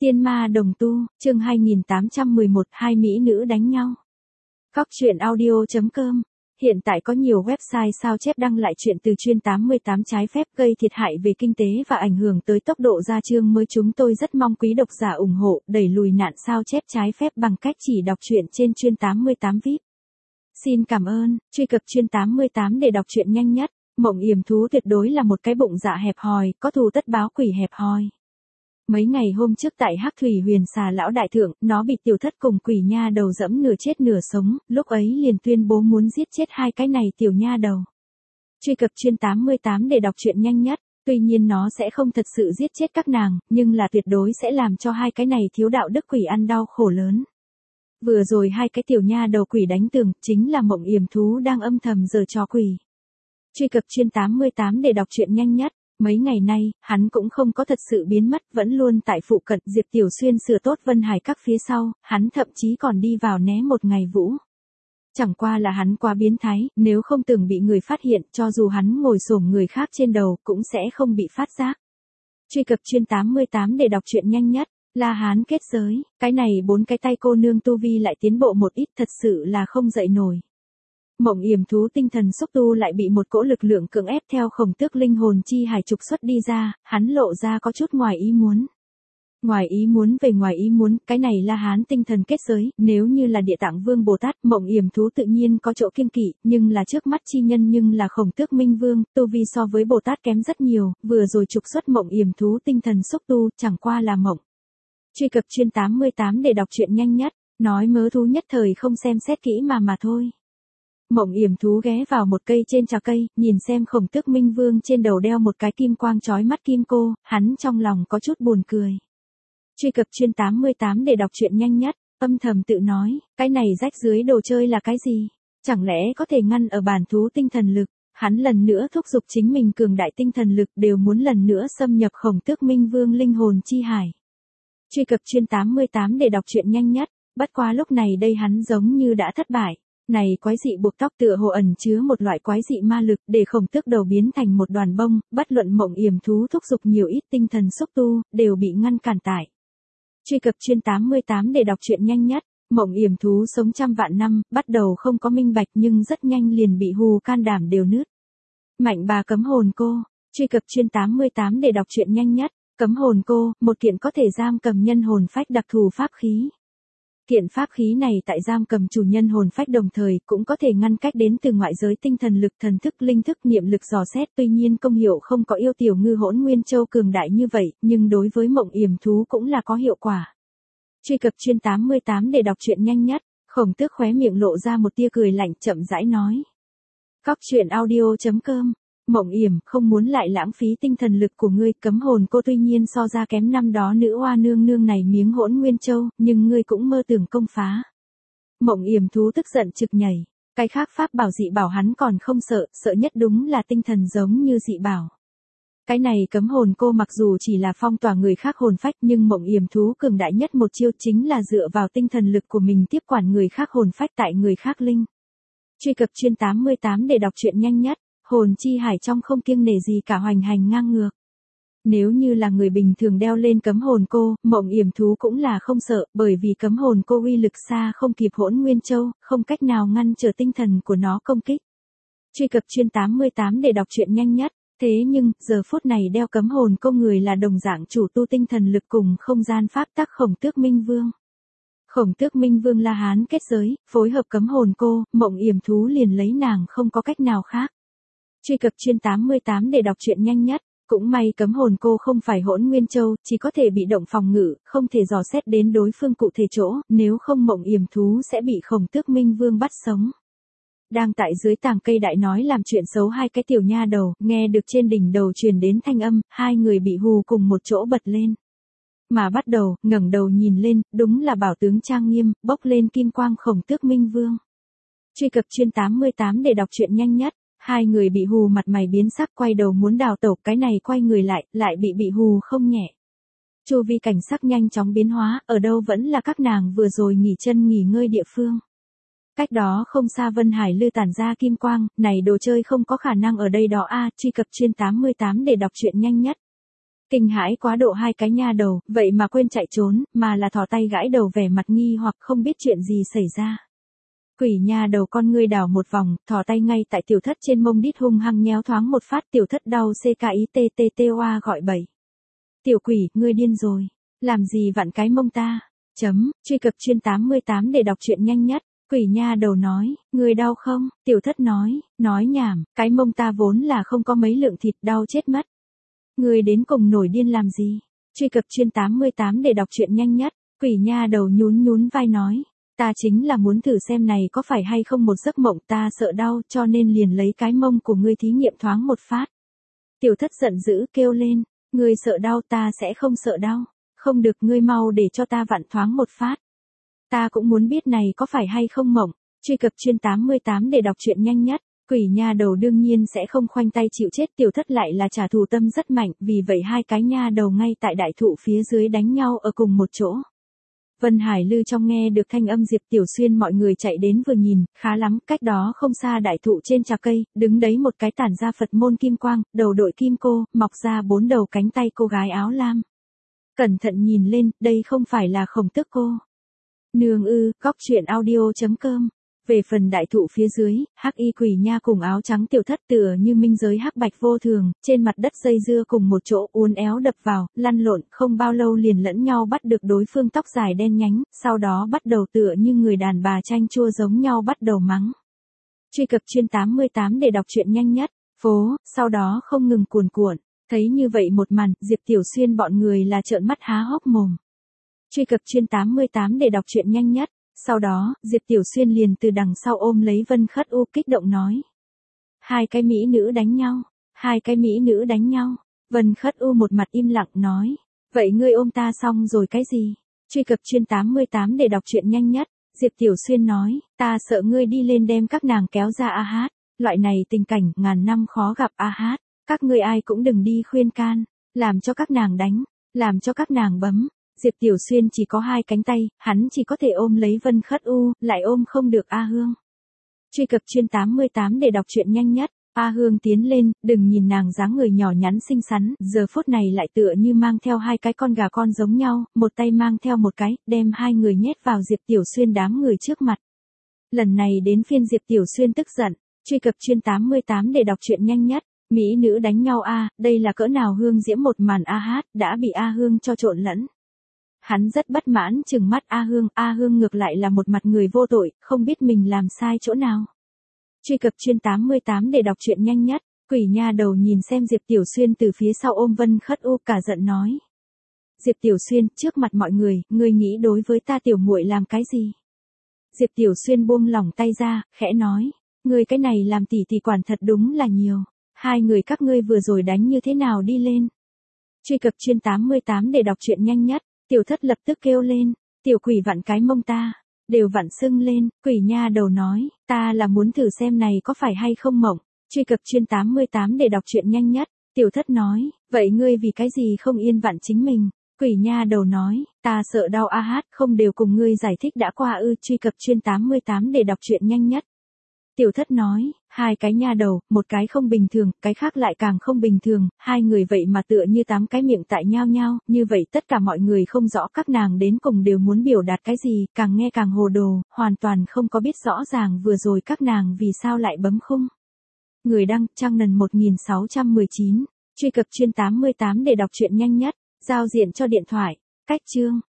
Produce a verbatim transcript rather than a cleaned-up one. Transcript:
Tiên ma đồng tu, chương hai nghìn tám trăm mười một, hai mỹ nữ đánh nhau. Cóc truyện audio chấm com. Hiện tại có nhiều website sao chép đăng lại chuyện từ chuyên tám mươi tám trái phép gây thiệt hại về kinh tế và ảnh hưởng tới tốc độ ra chương mới. Chúng tôi rất mong quý độc giả ủng hộ, đẩy lùi nạn sao chép trái phép bằng cách chỉ đọc truyện trên chuyên tám mươi tám víp. Xin cảm ơn, truy cập chuyên tám mươi tám để đọc truyện nhanh nhất. Mộng yểm thú tuyệt đối là một cái bụng dạ hẹp hòi, có thù tất báo quỷ hẹp hòi. Mấy ngày hôm trước tại Hắc Thủy Huyền Xà Lão Đại Thượng, nó bị tiểu thất cùng quỷ nha đầu dẫm nửa chết nửa sống, lúc ấy liền tuyên bố muốn giết chết hai cái này tiểu nha đầu. Truy cập chuyên tám mươi tám để đọc truyện nhanh nhất, tuy nhiên nó sẽ không thật sự giết chết các nàng, nhưng là tuyệt đối sẽ làm cho hai cái này thiếu đạo đức quỷ ăn đau khổ lớn. Vừa rồi hai cái tiểu nha đầu quỷ đánh tường, chính là mộng yểm thú đang âm thầm giở trò quỷ. Truy cập chuyên tám mươi tám để đọc truyện nhanh nhất. Mấy ngày nay, hắn cũng không có thật sự biến mất, vẫn luôn tại phụ cận. Diệp Tiểu Xuyên sửa tốt Vân Hải Các phía sau, hắn thậm chí còn đi vào né một ngày vũ. Chẳng qua là hắn quá biến thái, nếu không từng bị người phát hiện, cho dù hắn ngồi xổm người khác trên đầu, cũng sẽ không bị phát giác. Truy cập chuyên tám mươi tám để đọc truyện nhanh nhất. La Hán kết giới, cái này bốn cái tay cô nương tu vi lại tiến bộ một ít, thật sự là không dậy nổi. Mộng yểm thú tinh thần xúc tu lại bị một cỗ lực lượng cưỡng ép theo khổng tước linh hồn chi hải trục xuất đi ra, hắn lộ ra có chút ngoài ý muốn. Ngoài ý muốn về ngoài ý muốn, cái này La Hán tinh thần kết giới, nếu như là Địa Tạng Vương Bồ Tát, mộng yểm thú tự nhiên có chỗ kiêng kỵ, nhưng là trước mắt chi nhân nhưng là khổng tước minh vương, tu vi so với Bồ Tát kém rất nhiều, vừa rồi trục xuất mộng yểm thú tinh thần xúc tu, chẳng qua là mộng. Truy cập chuyên tám mươi tám để đọc truyện nhanh nhất, nói mớ thú nhất thời không xem xét kỹ mà mà thôi. Mộng yểm thú ghé vào một cây trên trà cây, nhìn xem khổng tước minh vương trên đầu đeo một cái kim quang chói mắt kim cô, hắn trong lòng có chút buồn cười. Truy cập chuyên tám mươi tám để đọc truyện nhanh nhất, âm thầm tự nói, cái này rách dưới đồ chơi là cái gì? Chẳng lẽ có thể ngăn ở bản thú tinh thần lực? Hắn lần nữa thúc giục chính mình cường đại tinh thần lực đều muốn lần nữa xâm nhập khổng tước minh vương linh hồn chi hải. Truy cập chuyên tám mươi tám để đọc truyện nhanh nhất, bất quá lúc này đây hắn giống như đã thất bại. Này quái dị buộc tóc tựa hồ ẩn chứa một loại quái dị ma lực, để khổng tước đầu biến thành một đoàn bông, bất luận mộng yểm thú thúc giục nhiều ít tinh thần xúc tu, đều bị ngăn cản tại. Truy cập chuyên tám mươi tám để đọc truyện nhanh nhất, mộng yểm thú sống trăm vạn năm, bắt đầu không có minh bạch nhưng rất nhanh liền bị hù can đảm đều nứt. Mạnh bà cấm hồn cô, truy cập chuyên tám mươi tám để đọc truyện nhanh nhất, cấm hồn cô, một kiện có thể giam cầm nhân hồn phách đặc thù pháp khí. Kiện pháp khí này tại giam cầm chủ nhân hồn phách đồng thời cũng có thể ngăn cách đến từ ngoại giới tinh thần lực, thần thức, linh thức, niệm lực dò xét. Tuy nhiên công hiệu không có yêu tiểu ngư hỗn nguyên châu cường đại như vậy, nhưng đối với mộng yểm thú cũng là có hiệu quả. Truy cập chuyên tám mươi tám để đọc truyện nhanh nhất, khổng tước khóe miệng lộ ra một tia cười lạnh chậm rãi nói. Cóc truyện audio chấm com. Mộng yểm, không muốn lại lãng phí tinh thần lực của ngươi, cấm hồn cô tuy nhiên so ra kém năm đó nữ oa nương nương này miếng hỗn nguyên châu, nhưng ngươi cũng mơ tưởng công phá. Mộng yểm thú tức giận trực nhảy, cái khác pháp bảo dị bảo hắn còn không sợ, sợ nhất đúng là tinh thần giống như dị bảo. Cái này cấm hồn cô mặc dù chỉ là phong tỏa người khác hồn phách, nhưng mộng yểm thú cường đại nhất một chiêu chính là dựa vào tinh thần lực của mình tiếp quản người khác hồn phách tại người khác linh. Truy cập chuyên tám mươi tám để đọc truyện nhanh nhất. Hồn chi hải trong không kiêng nể gì cả hoành hành ngang ngược. Nếu như là người bình thường đeo lên cấm hồn cô, mộng yểm thú cũng là không sợ, bởi vì cấm hồn cô uy lực xa không kịp hỗn nguyên châu, không cách nào ngăn trở tinh thần của nó công kích. Truy cập chuyên tám mươi tám để đọc truyện nhanh nhất, thế nhưng, giờ phút này đeo cấm hồn cô người là đồng dạng chủ tu tinh thần lực cùng không gian pháp tắc khổng tước minh vương. Khổng tước minh vương La Hán kết giới, phối hợp cấm hồn cô, mộng yểm thú liền lấy nàng không có cách nào khác. Truy cập chuyên tám mươi tám để đọc truyện nhanh nhất, cũng may cấm hồn cô không phải hỗn nguyên châu, chỉ có thể bị động phòng ngự, không thể dò xét đến đối phương cụ thể chỗ, nếu không mộng yểm thú sẽ bị khổng tước minh vương bắt sống. Đang tại dưới tàng cây đại nói làm chuyện xấu hai cái tiểu nha đầu, nghe được trên đỉnh đầu truyền đến thanh âm, hai người bị hù cùng một chỗ bật lên. Mà bắt đầu, ngẩng đầu nhìn lên, đúng là bảo tướng trang nghiêm, bốc lên kim quang khổng tước minh vương. Truy cập chuyên tám mươi tám để đọc truyện nhanh nhất. Hai người bị hù mặt mày biến sắc quay đầu muốn đào tẩu, cái này quay người lại, lại bị bị hù không nhẹ. Chu vi cảnh sắc nhanh chóng biến hóa, ở đâu vẫn là các nàng vừa rồi nghỉ chân nghỉ ngơi địa phương. Cách đó không xa Vân Hải Lư tản ra kim quang, này đồ chơi không có khả năng ở đây đó a. Truy cập chuyên tám mươi tám để đọc truyện nhanh nhất. Kinh hãi quá độ hai cái nha đầu, vậy mà quên chạy trốn, mà là thò tay gãi đầu vẻ mặt nghi hoặc không biết chuyện gì xảy ra. Quỷ nha đầu con ngươi đảo một vòng, thò tay ngay tại tiểu thất trên mông đít hung hăng nhéo thoáng một phát, tiểu thất đau xê ca í tê tê tê oa gọi bậy. Tiểu quỷ, ngươi điên rồi. Làm gì vặn cái mông ta? Chấm, truy cập chuyên tám mươi tám để đọc truyện nhanh nhất. Quỷ nha đầu nói, ngươi đau không? Tiểu thất nói, nói nhảm, cái mông ta vốn là không có mấy lượng thịt, đau chết mất. Ngươi đến cùng nổi điên làm gì? Truy cập chuyên tám mươi tám để đọc truyện nhanh nhất. Quỷ nha đầu nhún nhún vai nói, ta chính là muốn thử xem này có phải hay không một giấc mộng, ta sợ đau cho nên liền lấy cái mông của ngươi thí nghiệm thoáng một phát. Tiểu thất giận dữ kêu lên, ngươi sợ đau, ta sẽ không sợ đau. Không được, ngươi mau để cho ta vặn thoáng một phát. Ta cũng muốn biết này có phải hay không mộng. Truy cập chuyên tám mươi tám để đọc truyện nhanh nhất. Quỷ nha đầu đương nhiên sẽ không khoanh tay chịu chết, tiểu thất lại là trả thù tâm rất mạnh, vì vậy hai cái nha đầu ngay tại đại thụ phía dưới đánh nhau ở cùng một chỗ. Vân Hải Lư trong nghe được thanh âm Diệp Tiểu Xuyên, mọi người chạy đến vừa nhìn, khá lắm, cách đó không xa đại thụ trên trà cây, đứng đấy một cái tản ra Phật môn kim quang, đầu đội kim cô, mọc ra bốn đầu cánh tay cô gái áo lam. Cẩn thận nhìn lên, đây không phải là Khổng Tước cô nương ư? Góc truyện audio chấm com. Về phần đại thụ phía dưới, hắc y quỷ nha cùng áo trắng tiểu thất tựa như minh giới hắc bạch vô thường, trên mặt đất dây dưa cùng một chỗ, uốn éo đập vào, lăn lộn, không bao lâu liền lẫn nhau bắt được đối phương tóc dài đen nhánh, sau đó bắt đầu tựa như người đàn bà chanh chua giống nhau bắt đầu mắng. Truy cập chuyên tám mươi tám để đọc truyện nhanh nhất. Phố, sau đó không ngừng cuồn cuộn. Thấy như vậy một màn, Diệp Tiểu Xuyên bọn người là trợn mắt há hốc mồm. Truy cập chuyên tám mươi tám để đọc truyện nhanh nhất. Sau đó, Diệp Tiểu Xuyên liền từ đằng sau ôm lấy Vân Khất U kích động nói. Hai cái mỹ nữ đánh nhau, hai cái mỹ nữ đánh nhau. Vân Khất U một mặt im lặng nói. Vậy ngươi ôm ta xong rồi cái gì? Truy cập chuyên tám mươi tám để đọc truyện nhanh nhất. Diệp Tiểu Xuyên nói, ta sợ ngươi đi lên đem các nàng kéo ra a hát. Loại này tình cảnh ngàn năm khó gặp a hát. Các ngươi ai cũng đừng đi khuyên can, làm cho các nàng đánh, làm cho các nàng bấm. Diệp Tiểu Xuyên chỉ có hai cánh tay, hắn chỉ có thể ôm lấy Vân Khất U, lại ôm không được A Hương. Truy cập chuyên tám mươi tám để đọc truyện nhanh nhất. A Hương tiến lên, đừng nhìn nàng dáng người nhỏ nhắn xinh xắn, giờ phút này lại tựa như mang theo hai cái con gà con giống nhau, một tay mang theo một cái, đem hai người nhét vào Diệp Tiểu Xuyên đám người trước mặt. Lần này đến phiên Diệp Tiểu Xuyên tức giận. Truy cập chuyên tám mươi tám để đọc truyện nhanh nhất. Mỹ nữ đánh nhau a, đây là cỡ nào hương diễm một màn a hát, đã bị A Hương cho trộn lẫn. Hắn rất bất mãn trừng mắt A Hương, A Hương ngược lại là một mặt người vô tội, không biết mình làm sai chỗ nào. Truy cập chuyên tám mươi tám để đọc truyện nhanh nhất. Quỷ nha đầu nhìn xem Diệp Tiểu Xuyên từ phía sau ôm Vân Khất U, cả giận nói. Diệp Tiểu Xuyên, trước mặt mọi người, ngươi nghĩ đối với ta tiểu muội làm cái gì? Diệp Tiểu Xuyên buông lỏng tay ra, khẽ nói, ngươi cái này làm tỷ tỷ quản thật đúng là nhiều. Hai người các ngươi vừa rồi đánh như thế nào đi lên? Truy cập chuyên tám mươi tám để đọc truyện nhanh nhất. Tiểu thất lập tức kêu lên, tiểu quỷ vặn cái mông ta, đều vặn sưng lên. Quỷ nha đầu nói, ta là muốn thử xem này có phải hay không mộng. Truy cập chuyên tám mươi tám để đọc truyện nhanh nhất. Tiểu thất nói, vậy ngươi vì cái gì không yên vặn chính mình? Quỷ nha đầu nói, ta sợ đau a hát, không đều cùng ngươi giải thích đã qua ư? Truy cập chuyên tám mươi tám để đọc truyện nhanh nhất. Tiểu thất nói, hai cái nha đầu, một cái không bình thường, cái khác lại càng không bình thường, hai người vậy mà tựa như tám cái miệng tại nhau nhau, như vậy tất cả mọi người không rõ các nàng đến cùng đều muốn biểu đạt cái gì, càng nghe càng hồ đồ, hoàn toàn không có biết rõ ràng vừa rồi các nàng vì sao lại bấm khung. Người đăng, trang nần một nghìn sáu trăm mười chín, truy cập chuyên tám mươi tám để đọc truyện nhanh nhất, giao diện cho điện thoại, cách chương.